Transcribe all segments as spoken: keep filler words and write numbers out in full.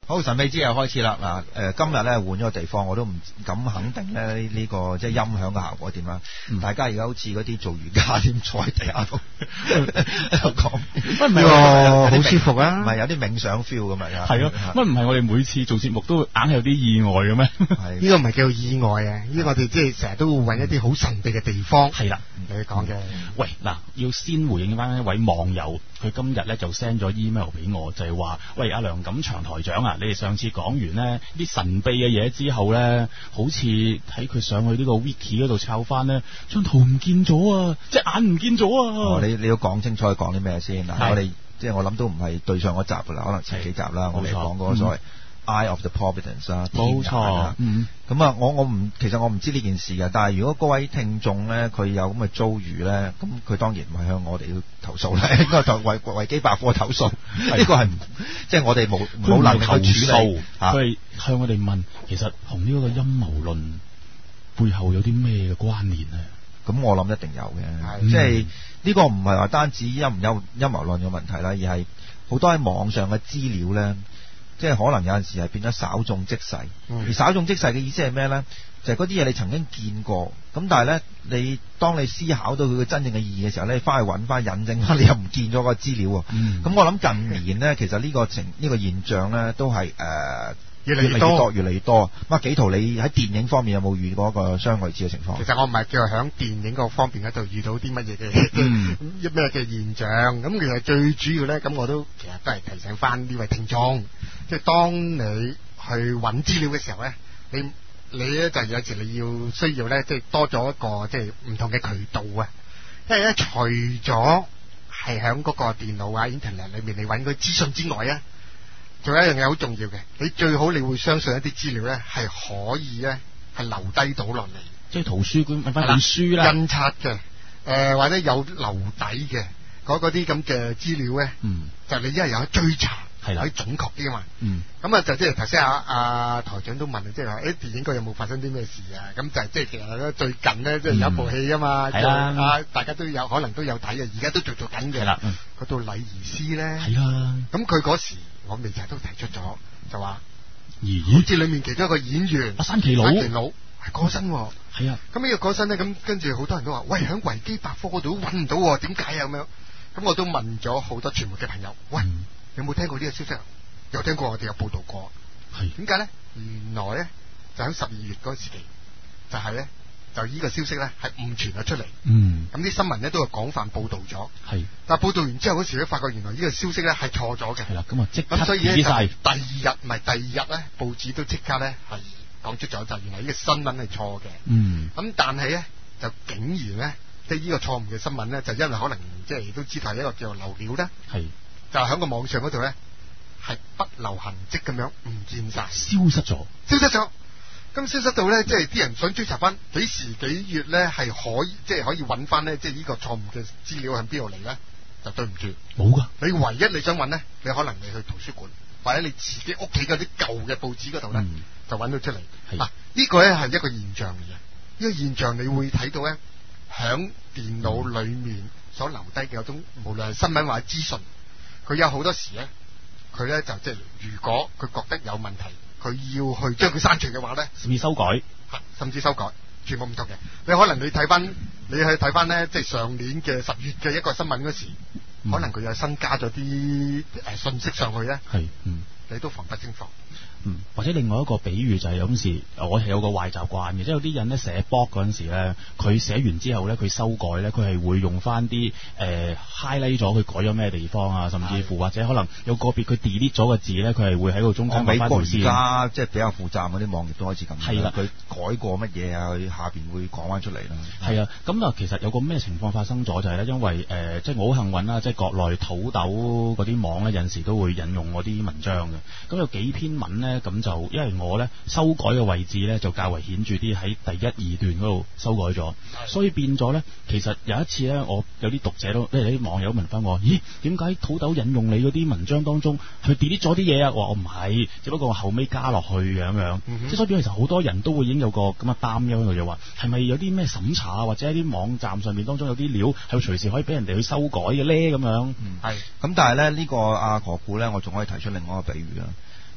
好，神秘之夜開始啦！嗱，誒今日咧換咗個地方，我都唔敢肯定咧呢、這個即係音響嘅效果點啦。嗯、大家而家好似嗰啲做瑜伽點坐喺地下度喺度講， 乜唔係喎？好舒服啊！ 唔係有啲冥想 feel 咁啊？ 係咯，乜唔係我哋每次做節目都硬係有啲意外嘅咩？ 係呢個唔係叫意外啊！呢個我哋即係成日都會揾一啲好神秘嘅地方。 係啦， 你講嘅。 喂，嗱，要先回應翻一位網友，佢今日咧就 send 咗 email 俾我，就係話：喂，阿梁錦祥台長啊，你哋上次講完呢啲神秘嘅嘢之後咧，好似睇佢上去呢個 wiki 嗰度抄翻咧，張圖唔見咗啊，隻眼唔見咗啊！ 哦，你你要講清楚講啲咩先嗱，我哋即係我諗都唔係對上嗰集噶啦，可能前幾集啦，我哋講嗰個所謂 Eye of the Providence 啦， 冇錯，嗯， 咁啊，我我唔其實我唔知呢件事嘅，但係如果各位聽眾咧，佢有咁嘅遭遇咧，咁佢當然唔係向我哋要投訴啦，應該投維維基百科投訴，呢個係即係我哋冇冇能力去處理， 佢係向我哋問，其實同呢個陰謀論背後有啲咩嘅關聯咧？ 咁我諗一定有嘅，即係呢個唔係話單止陰唔陰陰謀論嘅問題啦，而係好多喺網上嘅資料咧。即係可能有陣時係變咗稍縱即逝，嗯、而稍縱即逝嘅意思係咩咧？就係嗰啲嘢你曾經見過，咁但係咧，你當你思考到佢嘅真正嘅意義嘅時候咧，你翻去揾翻引證翻，你又唔見咗個資料喎。咁、嗯、我諗近年咧，其實呢個情呢、呢個現象咧，都係誒、呃、越嚟越多，越嚟越多。咁啊，紀陶，你喺電影方面有冇遇過一個相類似嘅情況？ 其實我唔係叫喺電影嗰方面嗰度遇到啲乜嘢嘅一咩嘅現象。咁其實最主要咧，咁我都其實都係提醒翻呢位聽眾。即係當你去揾資料嘅時候咧，你你咧就有時你要需要咧，即係多咗一個即係唔同嘅渠道啊。因為咧，除咗係喺嗰個電腦啊 Internet 裏面你揾嗰啲資訊之外啊，仲有一樣嘢好重要嘅，你最好你會相信一啲資料咧係可以咧係留低到落嚟， 即係圖書館揾翻本書啦， 印刷嘅，誒、呃、或者有留底嘅嗰啲咁嘅資料咧，嗯，就你一係有得追查。係啦，可以準確啲啊嘛。嗯，咁啊就即係頭先阿阿台長都問啊，即係話誒電影嗰有冇發生啲咩事啊？咁就即係其實咧最近咧即係有一部戲啊嘛，係啦，啊大家都有可能都有睇嘅，而家都做做緊嘅。係啦，嗰套禮儀師咧，係啦。咁佢嗰時我未成日都提出咗，就話咦，好似裏面其中一個演員阿山崎佬， 山崎佬係過身喎。係啊，咁呢個過身咧，咁跟住好多人都話，喂，喺維基百科嗰度都揾唔到，點解啊咁樣？咁我都問咗好多傳媒嘅朋友，喂。有冇聽過呢個消息？有聽過，我哋有報道過。係點解咧？原來咧就喺十二月嗰時期，就係、是、咧就呢個消息咧係誤傳咗出嚟。嗯，咁啲新聞咧都係廣泛報道咗。係，但係報道完之後嗰時咧，發覺原來呢個消息咧係錯咗嘅。係啦，咁啊即刻咁所以咧就第二日唔係第二日咧，報紙都即刻咧係講出咗，就原來呢個新聞係錯嘅。嗯，咁但係咧就竟然咧即係呢個錯誤嘅新聞咧，就因為可能即係都知道係一個叫做流料咧。係。就喺個網上嗰度咧，係不留痕跡咁樣唔見晒，消失咗，消失咗。咁消失到咧，即係啲人想追查翻幾時幾月咧，係可以即係可以揾翻咧，即係呢個錯誤嘅資料喺邊度嚟咧？就對唔住，冇噶。你唯一你想揾咧，你可能你去圖書館或者你自己屋企嗰啲舊嘅報紙嗰度咧，嗯、就揾到出嚟。嗱、啊，呢、呢個咧係一個現象嚟嘅。呢、呢個現象你會睇到咧，響電腦裏面所留低嘅嗰種，無論係新聞或者資訊。佢有好多時咧，佢咧就即係如果佢覺得有問題，佢要去將佢刪除嘅話咧，甚至修改，甚至修改，全部唔同嘅。你可能你睇翻，你去睇翻咧，即係上年嘅十月嘅一個新聞嗰時，嗯、可能佢又新加咗啲誒信息上去咧，係，嗯，你都防不勝防。 嗯，或者另外一個比喻就係有陣時，我係有個壞習慣嘅，即係有啲人咧寫 blog 嗰陣時咧，佢寫完之後咧，佢修改咧，佢係會用翻啲誒 highlight 咗，佢改咗咩地方啊，甚至乎或者可能有個別佢 delete 咗個字咧，佢係會喺度中間改翻條線。美國而家即係比較負責嗰啲網頁都開始咁，係啦，佢改過乜嘢啊，佢下邊會講翻出嚟啦。係啊，咁啊，其實有個咩情況發生咗就係咧，因為誒、呃，即係我好幸運啦，即係國內土豆嗰啲網咧，有陣時都會引用我啲文章嘅，咁有幾篇文咧。咁就因為我咧修改嘅位置咧就較為顯著啲，喺第一二段嗰度修改咗，所以變咗咧，其實有一次咧，我有啲讀者都，即係啲網友問翻我，咦，點解土豆引用你嗰啲文章當中去 delete 咗啲嘢啊？我話我唔係，只不過我後尾加落去咁樣，即係所以變其實好多人都會已經有個咁嘅擔憂喺度，就話係咪有啲咩審查啊，或者喺啲網站上面當中有啲料係會隨時可以俾人哋去修改嘅咧咁樣？係、嗯， 咁但係咧呢、呢個阿何故咧，我仲可以提出另外一個比喻啦。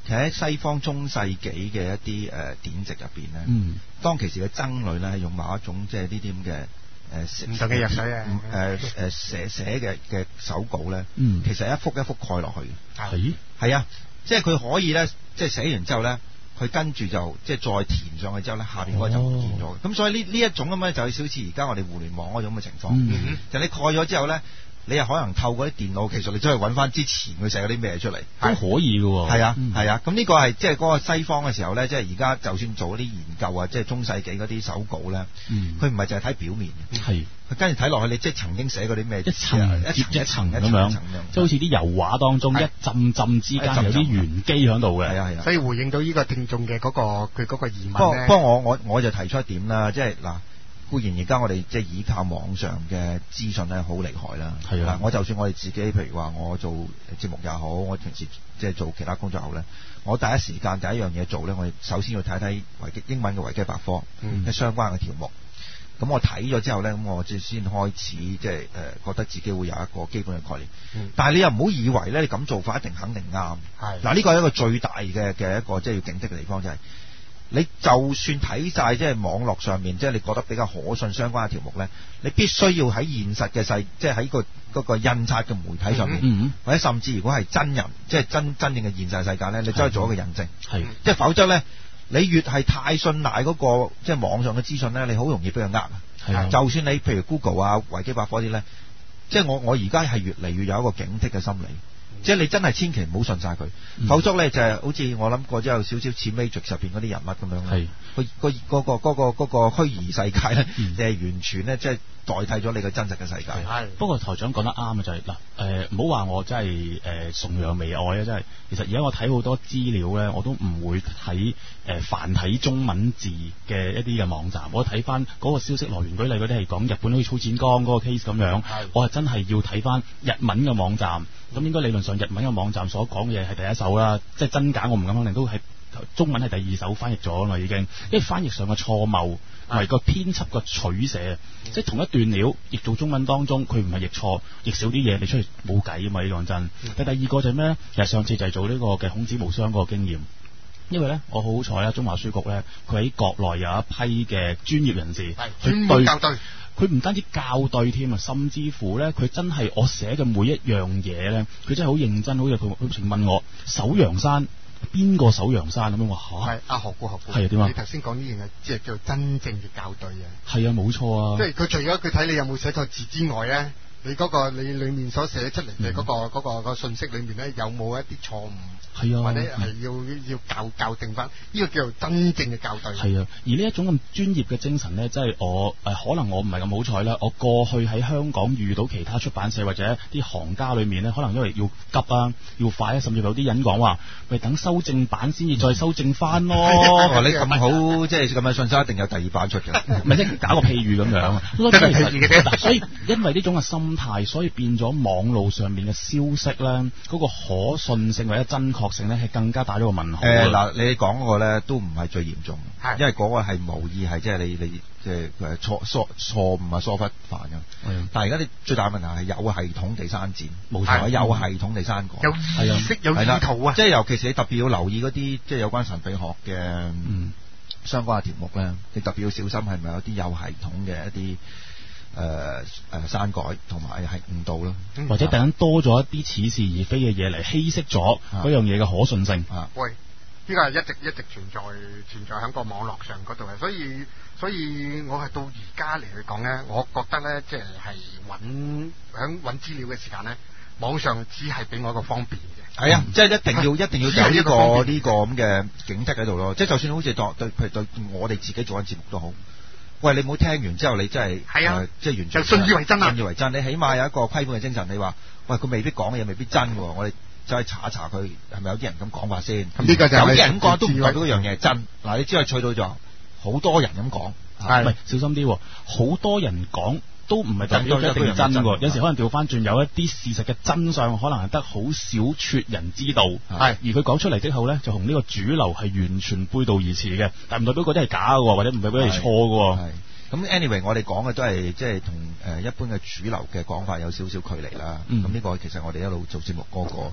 其實喺西方中世紀嘅一啲誒、呃、典籍入邊咧， 嗯， 當其時嘅僧侶咧係用某一種即係呢啲咁嘅。誒唔同嘅藥水啊， 誒誒寫寫嘅嘅手稿咧， 嗯， 其實一幅一幅蓋落去嘅， 係係啊，即係佢可以咧，即係寫完之後咧，佢跟住就即係再填上去之後咧，下邊嗰就唔見咗。咁、哦、所以呢呢一種咁樣就係好似而家我哋互聯網嗰種嘅情況，嗯、就你蓋咗之後咧。你又可能透過啲電腦，其實你真係揾翻之前佢寫嗰啲咩出嚟， 都可以嘅喎。 係啊，係啊，咁呢個係即係嗰個西方嘅時候咧，即係而家就算做嗰啲研究啊，即係中世紀嗰啲手稿咧，佢唔係淨係睇表面嘅，係佢跟住睇落去，你即係曾經寫過啲咩，一層一層一層咁樣，即係好似啲油畫當中一浸浸之間有啲玄機喺度嘅。係啊係啊， 所以回應到呢個聽眾嘅嗰個佢嗰個疑問咧。不過不過我我我就提出一點啦，即係嗱。固然而家我哋即係依靠網上嘅資訊咧，好厲害啦。係啊，我就算我哋自己，譬如話我做節目也好，我平時即係做其他工作後咧，我第一時間第一樣嘢做咧，我哋首先要睇睇維基英文嘅維基百科，嗯，相關嘅條目。咁我睇咗之後咧，咁我先先開始即係誒覺得自己會有一個基本嘅概念。嗯、但係你又唔好以為咧，你咁做法一定肯定啱。係嗱，呢個係一個最大嘅嘅一個即係要警惕嘅地方，就係、是。你就算睇晒即係網絡上面，即係你覺得比較可信相關嘅條目咧，你必須要喺現實嘅世，即係喺個嗰個印刷嘅媒體上面，嗯、或者甚至如果係真人，即係真真正嘅現實世界咧，你真係做一個印證，係，即係否則咧，你越係太信賴嗰個即係網上嘅資訊咧，你好容易俾佢呃。係，就算你譬如 Google 啊、維基百科啲咧，即係我我而家係越嚟越有一個警惕嘅心理。即係你真係千祈唔好信晒佢，嗯、否則咧就係、是、好似我諗過之後少少似 Matrix 入邊嗰啲人物咁樣，係佢個嗰個嗰個嗰個虛擬世界咧，你係、嗯、完全咧即係代替咗你個真實嘅世界。係， 不過台長講得啱啊，就係嗱誒，唔好話我真係誒、呃、崇洋媚外啊，真係。其實而家我睇好多資料咧，我都唔會睇誒、呃、繁體中文字嘅一啲嘅網站，我睇翻嗰個消息來源，舉例嗰啲係講日本好似粗剪鋼嗰個 case 咁樣，我係真係要睇翻日文嘅網站。咁應該理論上日文嘅網站所講嘅嘢係第一手啦，即係真假我唔敢肯定，都係中文係第二手翻譯咗啦已經，因為翻譯上嘅錯謬同埋個編輯嘅取捨，嗯、即係同一段料譯做中文當中，佢唔係譯錯，譯少啲嘢，你出去冇計啊嘛！呢講真。但、嗯、第二個就係咩咧？其實上次就係做呢個嘅孔子無雙嗰個經驗，因為咧我好好彩啦，中華書局咧佢喺國內有一批嘅專業人士去對校對。佢唔單止校對添啊，甚至乎咧，佢真係我寫嘅每一樣嘢咧，佢真係好認真，好似佢佢請問我首陽山邊個首陽山咁樣話嚇？係阿何故何故？係啊點啊？你頭先講呢樣嘢，即係叫做真正嘅校對啊！係啊，冇錯啊！即係佢除咗佢睇你有冇寫錯字之外咧，你嗰個你裡面所寫出嚟嘅嗰個嗰、嗯嗰個、嗰個信息裡面咧，有冇一啲錯誤？係啊，或者係要、嗯、要校校正翻，呢、這個叫做真正嘅校對。係啊，而呢一種咁專業嘅精神咧，即係我誒、呃，可能我唔係咁好彩啦。我過去喺香港遇到其他出版社或者啲行家裏面咧，可能因為要急啊，要快啊，甚至有啲人講話，喂，等修正版先至再修正翻咯。 哦，你咁好，即係咁嘅信息，一定有第二版出嘅。唔係即係打個譬喻咁樣。真係譬喻嘅啫。所以因為呢種嘅心態，所以變咗網路上面嘅消息咧，嗰、那個可信性或者真確性咧係更加打咗個問號。誒嗱、呃，你講嗰個咧都唔係最嚴重，因為嗰個係無意係即係你你即係誒錯疏錯誤啊疏忽犯嘅。嗯、但係而家你最大問題係有系統地刪剪，冇錯，有系統地刪改，有意識有意圖啊！即係尤其是你特別要留意嗰啲即係有關神秘學嘅、嗯、相關嘅條目咧，你特別要小心係咪有啲有系統嘅一啲。誒誒刪改同埋係誤導咯， 或者突然多咗一啲似是而非嘅嘢嚟稀釋咗嗰樣嘢嘅可信性。 啊，喂，呢個係一直一直存在存在喺個網絡上嗰度嘅，所以所以我係到而家嚟去講咧，我覺得咧，即係係揾響揾資料嘅時間咧，網上只係俾我一個方便嘅。係啊， 即係一定要一定要有呢個呢個咁嘅警惕喺度咯。即係就算好似對對譬如對我哋自己做緊節目都好。喂，你唔好聽完之後，你真係係啊、呃，即係完全就信以為真啊！信以為真，你起碼有一個規管嘅精神。你話，喂，佢未必講嘅嘢未必真喎，我哋走去查一查佢係咪有啲人咁講法先。咁呢個就有啲人咁講都唔代表嗰樣嘢係真。嗱，你只係去到咗好多人咁講， 係咪小心啲？好多人講。都唔係代表一定真喎，有時可能調翻轉，有一啲事實嘅真相，可能係得好少撮人知道，係而佢講出嚟之後咧，就同呢個主流係完全背道而馳嘅，但唔代表嗰啲係假嘅，或者唔代表係錯嘅。係咁 anyway， 我哋講嘅都係即係同誒一般嘅主流嘅講法有少少距離啦。咁呢、嗯、個其實我哋一路做節目嗰個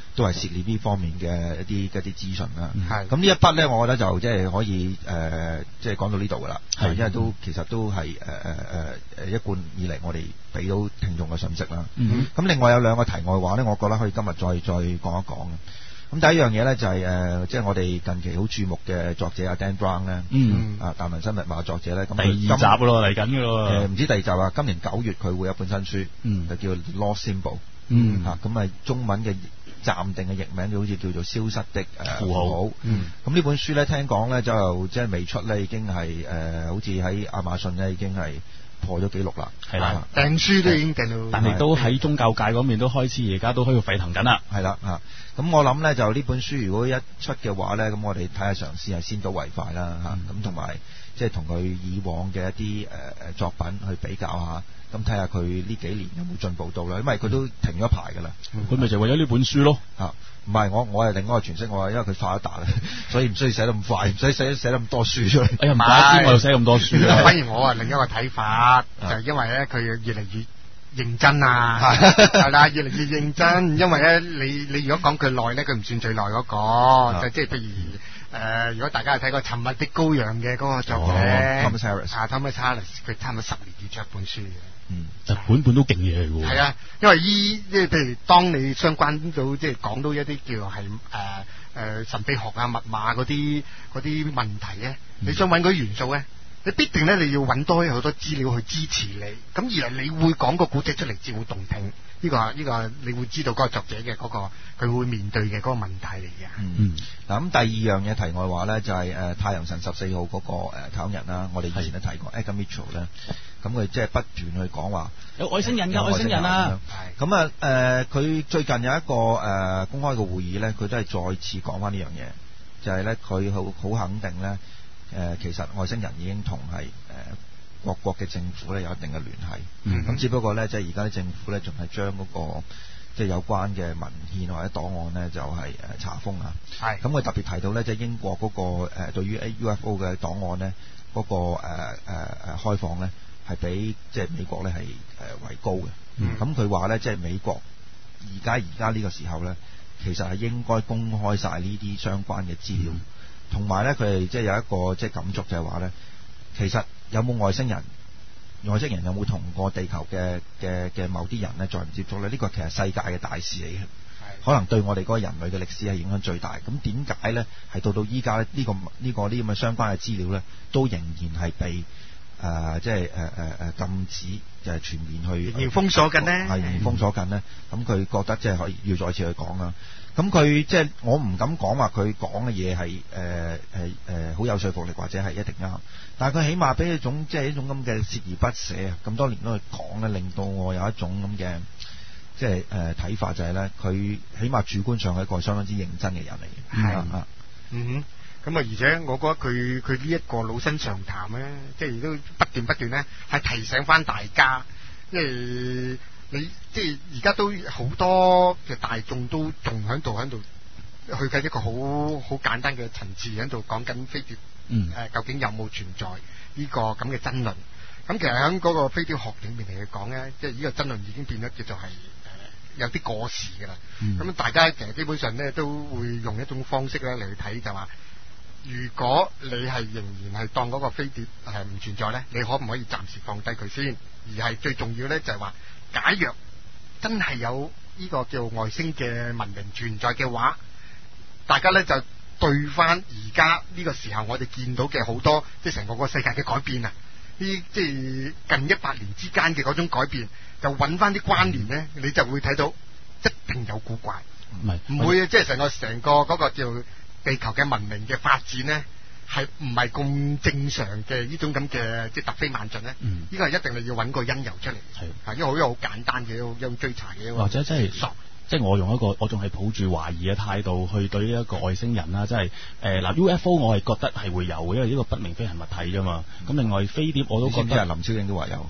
都係涉獵呢方面嘅一啲一啲資訊啦。 係咁呢一筆咧，我覺得就即係可以誒，即係講到呢度㗎啦。 係因為都其實都係誒誒誒誒一貫以嚟我哋俾到聽眾嘅信息啦。 嗯。 咁另外有兩個題外話咧，我覺得可以今日再再講一講。咁第一樣嘢咧就係、是、誒，即、呃、係、就是、我哋近期好注目嘅作者阿 Dan Brown 咧， 嗯， 啊達文西密碼作者咧，咁第二集咯嚟緊嘅咯， 誒唔知第二集啊，今年九月佢會有本新書， 嗯， 就叫 Lost Symbol， 嗯， 啊咁啊中文嘅暫定嘅譯名就好似叫做消失的誒符號， 嗯， 咁呢本書咧聽講咧就即係未出咧已經係誒、呃、好似喺亞馬遜咧已經係破咗紀錄啦， 係啦， 訂書都已經訂到， 但係都喺宗教界嗰面都開始而家都喺度沸騰緊啦， 係啦嚇，咁我諗咧就呢本書如果一出嘅話咧，咁我哋睇下嘗試係先睹為快啦嚇，咁同埋即係同佢以往嘅一啲誒誒作品去比較下，咁睇下佢呢幾年有冇進步到啦，因為佢都停咗一排㗎啦， 佢咪就為咗呢本書咯嚇。唔係，我我係另外一個詮釋，我係因為佢發咗達啦，所以唔需要寫得咁快，唔使寫寫得咁多書出嚟。 哎呀，唔怪之我又寫咁多書啦。 反而我啊另一個睇法，就係因為咧佢越嚟越認真啊，係啦，越嚟越認真。因為咧你你如果講佢耐咧，佢唔算最耐嗰個，就即係譬如誒，如果大家係睇過《沉默的羔羊》嘅嗰個作者 Thomas Harris， 啊 Thomas Harris，佢差唔多十年要出一本書嘅。 嗯， 就本本都勁嘢嚟喎。 係啊，因為依即係譬如當你相關到即係講到一啲叫係誒誒神秘學啊、密碼嗰啲嗰啲問題咧，你想揾嗰啲元素咧，你必定咧你要揾多好多資料去支持你，咁而係你會講個古仔出嚟至會動聽。呢、這個呢、這個你會知道嗰個作者嘅嗰、那個佢會面對嘅嗰個問題嚟嘅。 嗯，嗱咁第二樣嘢題外話咧就係、是、誒、呃、太陽神十四號嗰、那個誒、呃、太空人啦，我哋以前都提過 Edgar Mitchell 咧，咁佢即係不斷去講話有外星人㗎，外星人啊， 咁啊誒佢最近有一個誒、呃、公開嘅會議咧，佢都係再次講翻呢樣嘢，就係咧佢好好肯定咧誒、呃、其實外星人已經同係誒。呃各國嘅政府咧有一定嘅聯繫，咁、嗯、只不過咧即係而家啲政府咧仲係將嗰個即係有關嘅文獻或者檔案咧就係、是、誒查封啊。係，咁佢特別提到咧即係英國嗰、那個誒、呃、對於 U F O 嘅檔案咧嗰、那個誒誒誒開放咧係比即係美國咧係誒為高嘅。咁佢話咧即係美國而家而家呢個時候咧其實係應該公開晒呢啲相關嘅資料，同埋咧佢哋即係有一個即係感觸就係話咧其實。有冇外星人？外星人有冇同過地球嘅嘅嘅某啲人咧再唔接觸咧？呢、這個其實世界嘅大事嚟嘅，可能對我哋嗰個人類嘅歷史係影響最大。咁點解咧？係到到依家咧呢個呢、這個呢咁嘅相關嘅資料咧，都仍然係被誒、呃、即係誒誒誒禁止，就係、是、全面去仍然封鎖緊呢？ 係仍然封鎖緊呢？咁佢覺得即係可以要再次去講啦。咁佢即係我唔敢講話佢講嘅嘢係誒誒誒好有說服力或者係一定啱，但係佢起碼俾一種即係一種咁嘅鍥而不捨啊！咁多年都去講咧，令到我有一種咁嘅即係誒睇法，就係咧佢起碼主觀上係一個相當之認真嘅人嚟嘅。係啊，嗯哼，咁啊，而且我覺得佢佢呢一個老生常談咧，即係都不斷不斷咧係提醒翻大家，因為你即係而家都好多嘅大眾都仲喺度喺度去緊一個好好簡單嘅層次喺度講緊飛碟，嗯，誒、呃、究竟有冇存在呢個咁嘅爭論？咁其實喺嗰個飛碟學裏面嚟講咧，即係呢個爭論已經變咗叫做係誒、呃、有啲過時㗎啦。咁、嗯、大家其實基本上咧都會用一種方式咧嚟睇，就話如果你係仍然係當嗰個飛碟係唔存在咧，你可唔可以暫時放低佢先？而係最重要咧就係話，假若真係有呢個叫外星嘅文明存在嘅話，大家咧就對翻而家呢個時候我哋見到嘅好多即係成個個世界嘅改變啊！呢即係近一百年之間嘅嗰種改變，就揾翻啲關聯咧，你就會睇到一定有古怪，唔係唔會即係成個成個嗰個叫地球嘅文明嘅發展咧，係唔係咁正常嘅呢種咁嘅即係突飛猛進咧？嗯，呢個係一定係要揾個因由出嚟，係，因為好有好簡單嘅一種追查嘅， 或者即係即係我用一個我仲係抱住懷疑嘅態度去對呢一個外星人啦，即係誒嗱 U F O 我係覺得係會有嘅，因為呢個不明飛行物體啫嘛。咁、嗯、另外飛碟我都覺得林超英都話有。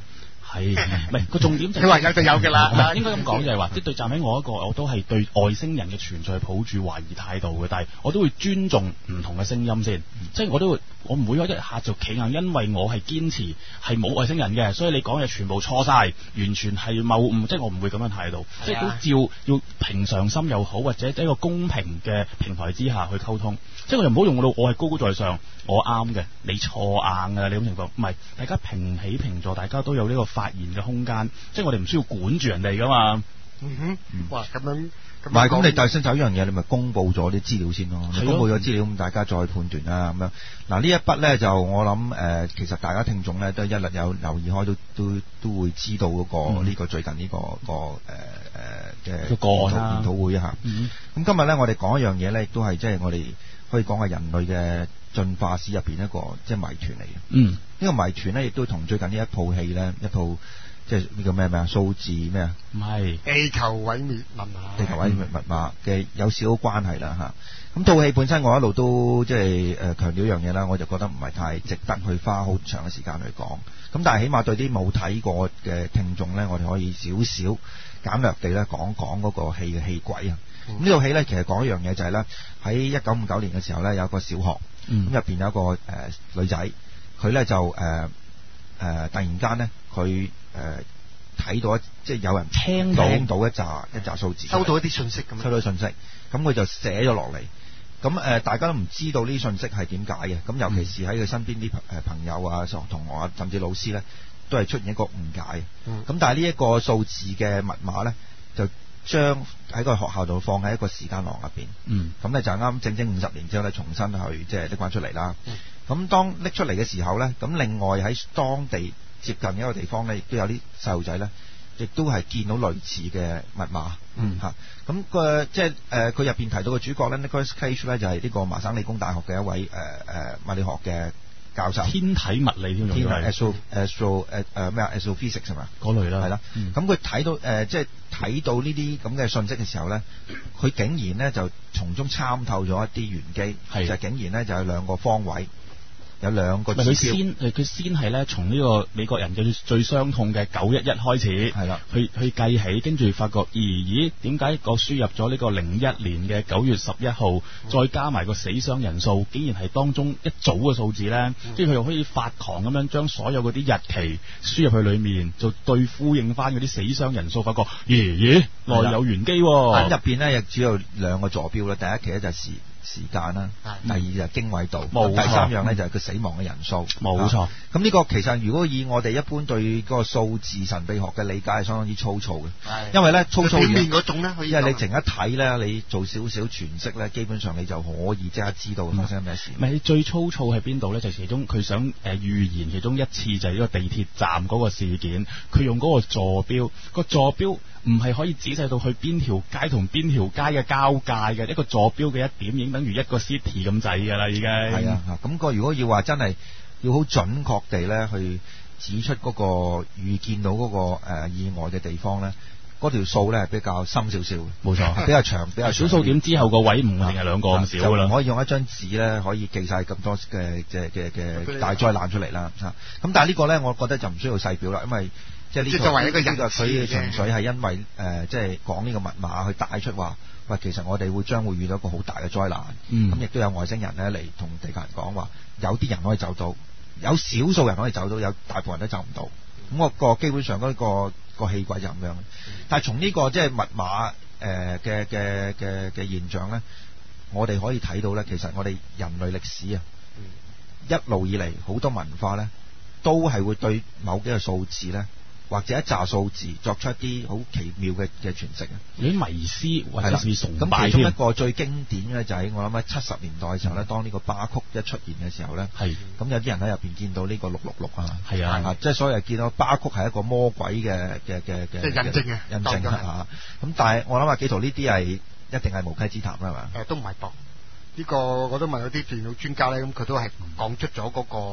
係，唔係個重點就係、 你話有就有㗎啦。 應該咁講就係話，即係對站喺我一個，我都係對外星人嘅存在抱住懷疑態度嘅，但係我都會尊重唔同嘅聲音先，即係我都會，我唔會一下就企硬，因為我係堅持係冇外星人嘅，所以你講嘢全部錯晒，完全係謬誤，即係我唔會咁樣態度，即係都照要平常心又好，或者喺一個公平嘅平台之下去溝通，即係我又唔好用到我係高高在上，我啱嘅，你錯硬㗎，你咁情況，唔係大家平起平坐，大家都有呢個發言嘅空間，即係我哋唔需要管住人哋噶嘛。 嗯哼，哇咁樣， 唔係咁你大新走呢樣嘢，你咪公佈咗啲資料先咯。你公佈咗資料咁，大家再判斷啦咁樣。嗱呢一筆咧就我諗誒、呃，其實大家聽眾咧都一律有留意開，都都都會知道嗰、那個呢、嗯、個最近呢、這個個誒誒嘅個案研討會嚇。咁、嗯、今日咧我哋講一樣嘢咧，亦都係即係我哋可以講係人類嘅進化史入邊一個即係謎團嚟嘅。嗯，呢個謎團咧亦都同最近呢一套戲咧一套。即係呢個咩咩啊？數字咩啊？ 唔係地球毀滅密碼。 地球毀滅密碼嘅有少少關係啦嚇。咁套戲本身我一路都即係誒強調一樣嘢啦，我就覺得唔係太值得去花好長嘅時間去講。咁但係起碼對啲冇睇過嘅聽眾咧，我哋可以少少簡略地咧講講嗰個戲嘅戲軌啊。咁、嗯、呢套戲咧其實講一樣嘢就係咧喺一九五九年嘅時候咧有一個小學，咁入邊有一個誒、呃、女仔，佢咧就誒誒、呃呃、突然間咧佢。誒、呃，睇到一即係有人聽到聽到一紮一紮數字， 收到一啲信息咁， 收到信息，咁佢就寫咗落嚟。咁誒、呃，大家都唔知道呢啲信息係點解嘅。咁尤其是喺佢身邊啲誒朋友啊、同學啊，甚至老師咧，都係出現一個誤解。咁、嗯、但係呢一個數字嘅密碼咧，就將喺個學校度放喺一個時間廊入邊。嗯，咁咧就啱正正五十年之後咧，重新去即係拎翻出嚟啦。咁、嗯、當拎出嚟嘅時候咧，咁另外喺當地接近一個地方咧，亦都有啲細路仔咧，亦都係見到類似嘅密碼。嗯，嚇，咁個即係誒，佢入邊提到嘅主角咧 Nicholas Cage 咧，就係呢個麻省理工大學嘅一位誒誒、呃、物理學嘅教授。 天體物理添， 天體 astro astro 誒誒咩啊 astrophysics 係嘛？ 嗰類啦， 係啦。咁佢睇到誒、呃，即係睇到呢啲咁嘅信息嘅時候咧，佢竟然咧就從中參透咗一啲玄機，就竟然咧就有兩個方位。有兩個指標，佢先佢先係咧從呢個美國人嘅最傷痛嘅九一一開始，係啦，去去計起，跟住發覺，咦咦，點解個輸入咗呢個零一年嘅九月十一號，嗯、再加埋個死傷人數，竟然係當中一組嘅數字咧，即係佢又可以發狂咁樣將所有嗰啲日期輸入去裡面，就對呼應翻嗰啲死傷人數，發覺，咦咦，內有玄機喎。咁入邊咧亦只有兩個坐標啦，第一期咧就係時。時間啦，第二就係經緯度，第三樣咧就係佢死亡嘅人數。冇錯。咁呢個其實如果以我哋一般對嗰個數字神秘學嘅理解係相當之粗糙嘅，因為咧粗糙面嗰種咧，因為你淨一睇咧，你做少少詮釋咧，基本上你就可以即刻知道發生咩事。唔係最粗糙喺邊度咧？就係、其中佢想誒預言其中一次就係呢個地鐵站嗰個事件，佢用嗰個坐標，個坐標唔係可以仔細到去邊條街同邊條街嘅交界嘅一個坐標嘅一點，已經等於一個 city 咁滯㗎啦，已經係啊。咁、那個如果要話真係要好準確地咧去指出嗰個預見到嗰、那個誒、呃、意外嘅地方咧，嗰條數咧係比較深少少嘅，冇錯，比較長，比較小數點之後個位唔係淨係兩個咁少㗎啦，唔可以用一張紙咧可以記晒咁多嘅嘅嘅嘅大災難出嚟啦。咁但係呢個咧，我覺得就唔需要細表啦，因為即係呢個作為一個人，佢純粹係因為誒、呃、即係講呢個密碼去帶出話，喂，其實我哋會將會遇到一個好大嘅災難。咁亦都有外星人咧嚟同地球人講話，有啲人可以走到，有少數人可以走到，有大部分人都走唔到。咁、那、我個基本上嗰、那個個氣軌就咁樣。但係從呢個即係密碼誒嘅嘅嘅嘅現象咧，我哋可以睇到咧，其實我哋人類歷史啊，一路以嚟好多文化咧，都係會對某幾個數字咧，或者一紮數字作出一啲好奇妙嘅嘅詮釋啊！有啲迷思或者是崇拜。咁其中一個最經典嘅就係我諗喺七十年代嘅時候咧，當呢個巴曲一出現嘅時候咧，係咁有啲人喺入邊見到呢個六六六啊，係啊，即係所謂見到巴曲係一個魔鬼嘅嘅嘅嘅印證啊，印證啊！咁但係我諗阿紀陶呢啲係一定係無稽之談啦，係嘛？誒，都唔係噃。呢、這個我都問咗啲電腦專家咧，咁佢都係講出咗嗰、那個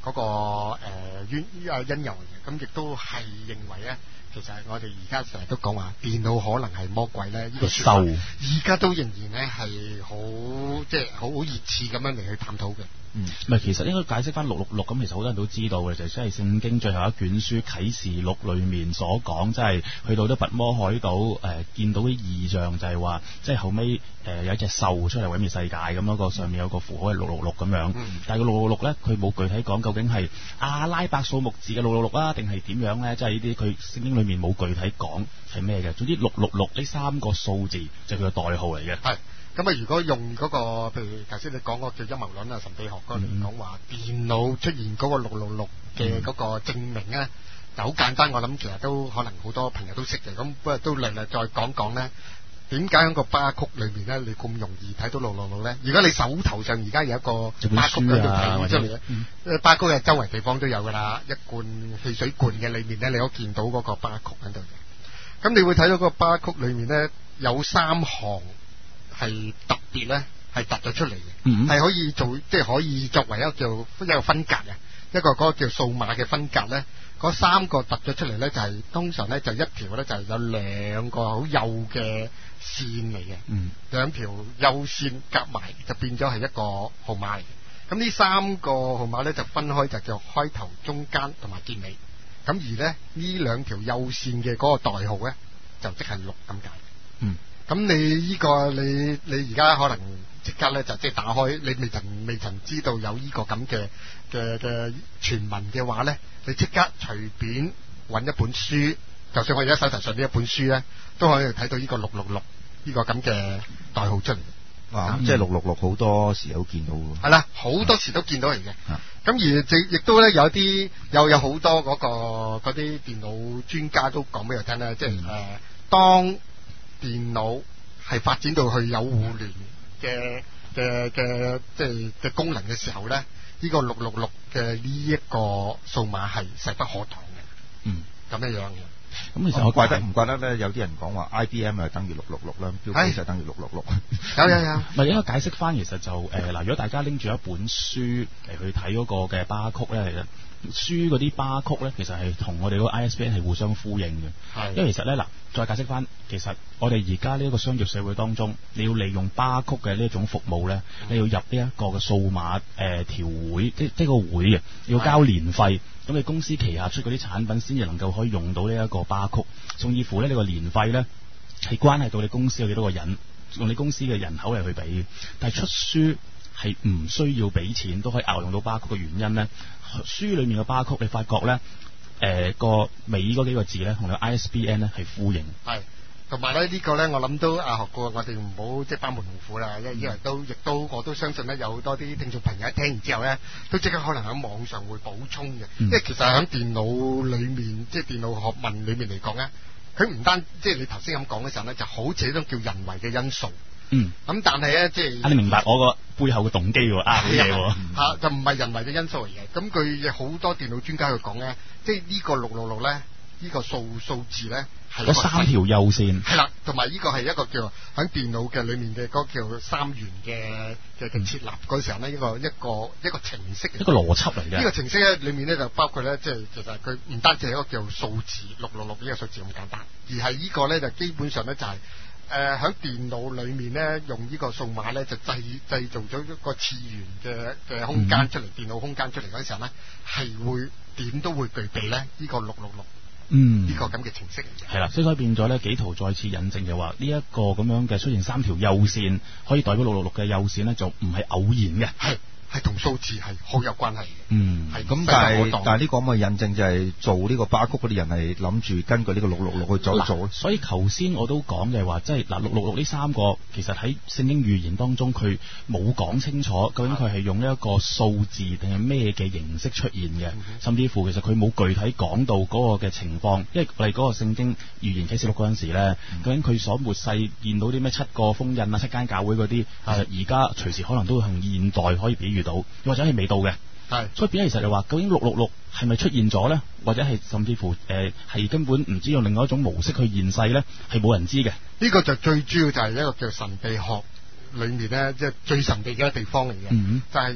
嗰個誒冤啊因由嘅，咁亦都係認為咧，其實我哋而家成日都講話電腦可能係魔鬼咧，呢個說法而家都仍然咧係好即係好好熱切咁樣嚟去探討嘅。 嗯，唔係，其實應該解釋翻六六六咁，其實好多人都知道嘅，就即係聖經最後一卷書啟示錄裏面所講，即係去到啲拔摩海島誒、呃，見到啲異象，就係話即係後尾誒、呃、有一隻獸出嚟毀滅世界咁，嗰個上面有個符號係六六六咁樣，嗯、但係個六六六咧，佢冇具體講究竟係阿拉伯數目字嘅六六六啊，定係點樣咧？即係呢啲佢聖經裏面冇具體講係咩嘅，總之六六六呢三個數字就係佢嘅代號嚟嘅。係。 咁啊，如果用嗰個，譬如頭先你講嗰個叫陰謀論啊、神秘學嗰嚟講話，電腦出現嗰個六六六嘅嗰個證明咧，就好簡單。我諗其實都可能好多朋友都識嘅。咁不過都略略再講講咧，點解喺個巴曲裏面咧，你咁容易睇到六六六咧？如果你手頭上而家有一個巴曲喺度睇出嚟嘅，嗯、巴曲嘅周圍地方都有噶啦，一罐汽水罐嘅裏面咧，你可見到嗰個巴曲喺度嘅。咁你會睇到個巴曲裏面咧有三行。係特別咧，係突咗出嚟嘅，係、嗯、可以做，即係可以作為一個叫一個分隔啊，一個嗰個叫數碼嘅分隔咧。嗰三個突咗出嚟咧，就係、是、通常咧就一條咧就係有兩個好幼嘅線嚟嘅，嗯、兩條幼線夾埋就變咗係一個號碼嚟嘅。咁呢三個號碼咧就分開就叫開頭、中間同埋結尾。咁而咧呢兩條幼線嘅嗰個代號咧就即係六咁解。嗯。咁你呢個你你而家可能即刻咧就即係打開，你未曾未曾知道有呢個咁嘅嘅嘅傳聞嘅話咧，你即刻隨便揾一本書，就算我而家手頭上呢一本書咧，都可以睇到呢個六六六呢個咁嘅代號出嚟。 哇！嗯、即係六六六好多時都見到喎。 係啦，好多時都見到嚟嘅。咁、嗯、而亦都咧有啲有有好多嗰、嗰個嗰啲電腦專家都講俾我聽咧，即係誒、呃、當。電腦係發展到去有互聯嘅嘅嘅即係嘅功能嘅時候咧，呢、這個六六六嘅呢一個數碼係勢不可擋嘅。嗯，咁樣樣嘅。 咁其實我怪得唔怪得咧？有啲人講話 I B M 係等於六六六啦，標記就等於六六六。 有有有。 咪應該解釋翻，其實就誒嗱、呃，如果大家拎住一本書嚟去睇嗰個嘅巴曲咧，其實。書嗰啲巴曲咧，其實係同我哋嗰個 I S B N 係互相呼應嘅。係，因為其實咧嗱，再解釋翻，其實我哋而家呢一個商業社會當中，你要利用巴曲嘅呢一種服務咧，嗯、你要入呢一個嘅數碼誒條、呃、會，即即個會嘅，要交年費，咁你公司旗下出嗰啲產品先至能夠可以用到呢一個巴曲。甚至乎咧，呢個年費咧係關係到你公司有幾多個人，用你公司嘅人口嚟去俾。但係出書係唔需要俾錢都可以額用到巴曲嘅原因咧。書裏面嘅巴曲，你發覺咧，誒、呃、個尾嗰幾個字咧，同你 I S B N 咧係呼應。係，同埋咧呢個咧，我諗都啊學過，我哋唔好即係班門弄斧啦，因為因為都亦都我都相信咧，有好多啲聽眾朋友聽完之後咧，都即刻可能喺網上會補充嘅。嗯、因為其實喺電腦裏面，即係電腦學問裏面嚟講咧，佢唔單即係你頭先咁講嘅時候咧，就好似一種叫人為嘅因素。嗯，咁但係咧，即係啊，你明白我個背後嘅動機喎，啊，啲嘢喎，嚇就唔係人為嘅因素嚟嘅。咁佢好多電腦專家去講咧，即係呢個六六六咧，呢個數數字咧係嗰三條幼線，係啦，同埋呢個係一個叫喺電腦嘅裡面嘅嗰個叫三元嘅嘅嘅設立嗰時候咧，一個一個一個程式，一個邏輯嚟嘅。呢個程式咧裡面咧就包括咧，即係其實佢唔單止係一個叫數字六六六呢個數字咁簡單，而係呢個咧就基本上咧就係。誒喺、呃、電腦裏面咧，用呢個數碼咧，就製製造咗一個次元嘅嘅空間出嚟，嗯、電腦空間出嚟嗰陣時候咧，係會點都會具備咧呢、呢個六六六，嗯，呢個咁嘅程式嚟嘅。係啦，所以變咗咧，紀陶再次引證就話呢一個咁樣嘅出現三條幼線，可以代表六六六嘅幼線咧，就唔係偶然嘅，係。係同數字係好有關係嘅，嗯，係咁，但係但係呢個咁嘅印證就係做呢個巴曲嗰啲人係諗住根據呢個六六六去做一做。所以頭先我都講就係話，即係嗱六六六呢三個，其實喺聖經預言當中佢冇講清楚，究竟佢係用一個數字定係咩嘅形式出現嘅，嗯、哼甚至乎其實佢冇具體講到嗰個嘅情況，因為我哋嗰個聖經預言啟示錄嗰陣時咧，嗯、究竟佢所末世見到啲咩七個封印啊、七間教會嗰啲，而家隨時可能都會同現代可以比喻到，或者係未到嘅，係是，所以變咗其實就話，究竟六六六係咪出現咗咧？或者係甚至乎誒係、呃、根本唔知用另外一種模式去現世咧？係冇人知嘅。呢個就最主要就係一個叫神秘學裏面咧，即係最神秘嘅地方嚟嘅，嗯、就係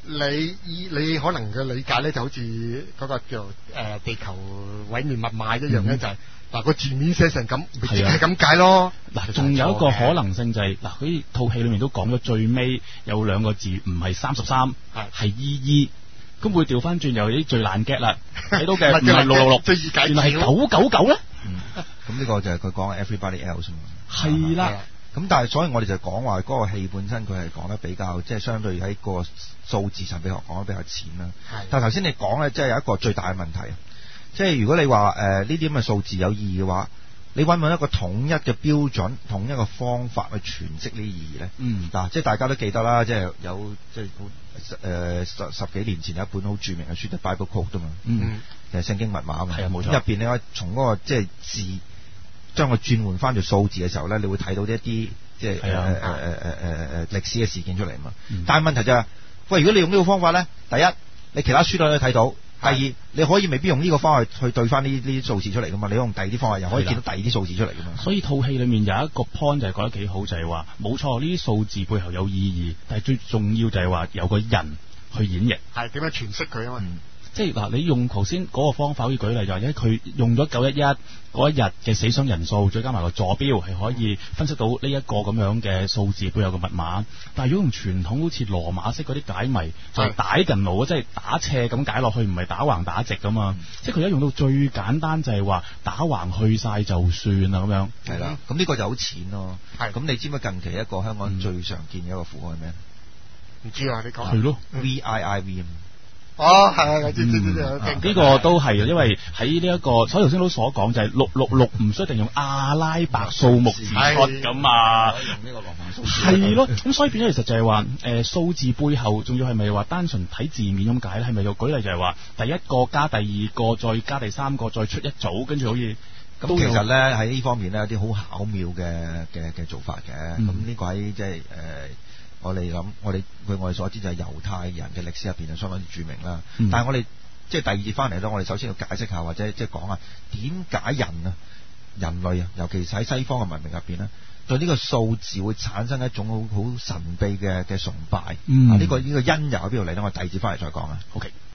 你你可能嘅理解咧，就好似嗰個叫誒、呃、地球毀滅密碼一樣咧，嗯、就係嗱個字面寫成咁，咪即係咁解咯。 嗱，仲有一個可能性就係、是、嗱，嗰套戲裏面都講咗最尾有兩個字唔係三十三，係依依。咁會調翻轉又有啲最爛 get 啦，睇到嘅唔係六六六，原來係九九九咧。 咁呢個就係佢講 everybody else 嘛。 係啦。 咁但係所以我哋就講話嗰個戲本身佢係講得比較即係相對喺個數字神秘學講得比較淺啦。但係頭先你講咧，即係有一個最大嘅問題，即係如果你話誒呢啲咁嘅數字有意義嘅話，你揾唔揾一個統一嘅標準、統一嘅方法去詮釋呢啲意義咧？嗯，嗱，即係大家都記得啦，即係有即係誒十十幾年前有一本好著名嘅書，就 Bible Code 㗎嘛，嗯，就係聖經密碼啊嘛，係啊冇錯。入邊你可以從嗰個即係字將佢轉換翻做數字嘅時候咧，你會睇到一啲即係誒誒誒誒誒誒歷史嘅事件出嚟嘛。嗯、但係問題就係、是，喂，如果你用呢個方法咧，第一你其他書都可以睇到。第二，你可以未必用呢個方法去去對翻呢呢啲數字出嚟噶嘛？你用第二啲方法又可以見到第二啲數字出嚟噶嘛？所以套戲裏面有一個 point 就係覺得幾好，就係話冇錯，呢啲數字背後有意義，但係最重要就係話有個人去演繹，係點樣詮釋佢啊嘛？嗯、即係嗱，你用頭先嗰個方法可以舉例，就係因為佢用咗九一一嗰一日嘅死傷人數，再加埋個坐標，係可以分析到呢一個咁樣嘅數字背後嘅密碼。但係如果用傳統好似羅馬式嗰啲解謎，就係打近路，即係打斜咁解落去，唔係打橫打直噶嘛。嗯、即係佢一用到最簡單，就係話打橫去晒就算啦咁樣。係啦，咁呢個就好淺咯。係，咁你知唔知近期一個香港最常見嘅一個符號係咩？唔知啊，你講。係咯 ，V I I V。哦，係係，知知知知，呢個都係，因為喺呢一個，所以頭先都所講就係六六六唔需要一定用阿拉伯數目字出咁啊，用呢個羅馬數字係咯，咁所以變咗其實就係話，誒數字背後仲要係咪話單純睇字面咁解咧？係咪又舉例就係話第一個加第二個，再加第三個，再出一組，跟住好似咁。其實咧喺呢方面咧有啲好巧妙嘅嘅嘅做法嘅，咁呢個喺即係誒。我哋諗，我哋據我哋所知就係猶太人嘅歷史入邊就相當之著名啦。嗯、但係我哋即係第二節翻嚟咧，我哋首先要解釋下或者即係講下點解人啊、人類啊，尤其是喺西方嘅文明入邊咧，對呢個數字會產生一種好好神秘嘅嘅崇拜。嗯、啊，呢、呢個呢、呢個因由喺邊度嚟咧？我第二節翻嚟再講啊。OK。